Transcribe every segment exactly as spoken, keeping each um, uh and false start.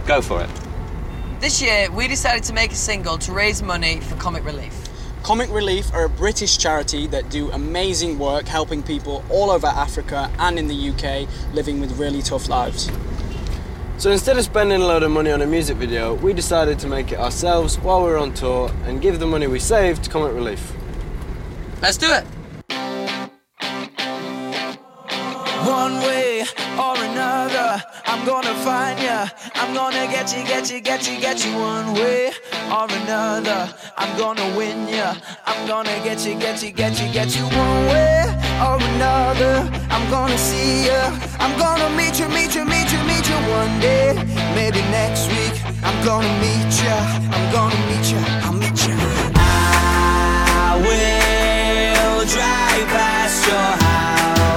Go for it. This year, we decided to make a single to raise money for Comic Relief. Comic Relief are a British charity that do amazing work helping people all over Africa and in the U K living with really tough lives. So instead of spending a load of money on a music video, we decided to make it ourselves while we were on tour and give the money we saved to Comic Relief. Let's do it! One way or another, I'm gonna find ya. I'm gonna get you, get you, get you, get you. One way or another, I'm gonna win ya. I'm gonna get you, get you, get you, get you. One way or another, I'm gonna see ya. I'm gonna meet you, meet you, meet you, meet you one day. Maybe next week, I'm gonna meet ya. I'm gonna meet ya, I'll meet ya. I will drive past your house.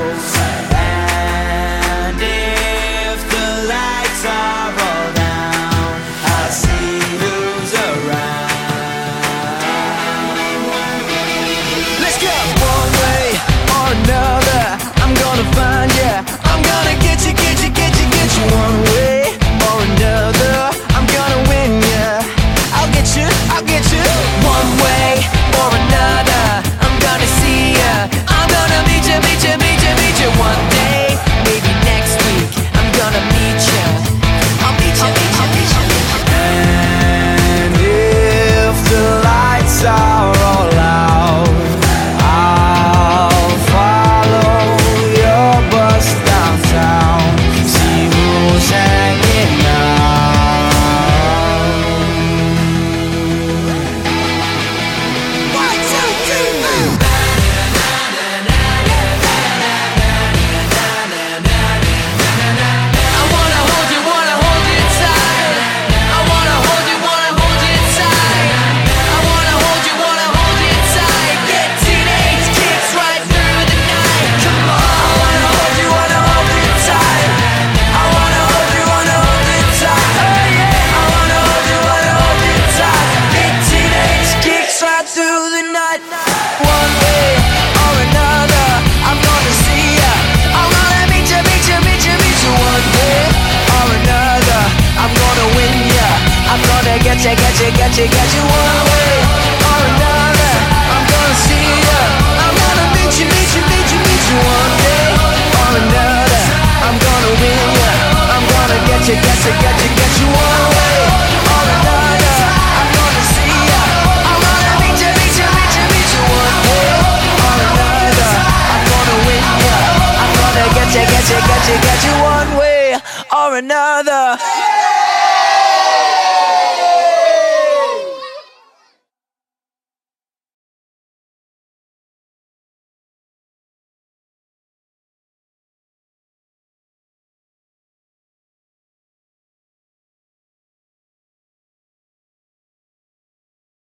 Get you, get you, get you, get you one way or another. I'm gonna see ya. I'm gonna meet you, meet you, meet you, meet you one day or another. I'm gonna win ya. I'm gonna get you, get you, get you, get you one way or another. I'm gonna see ya. I'm gonna meet you, meet you, meet you, meet you one day or another. I'm gonna win ya. I'm gonna get you, get you, get you, get you one way or another.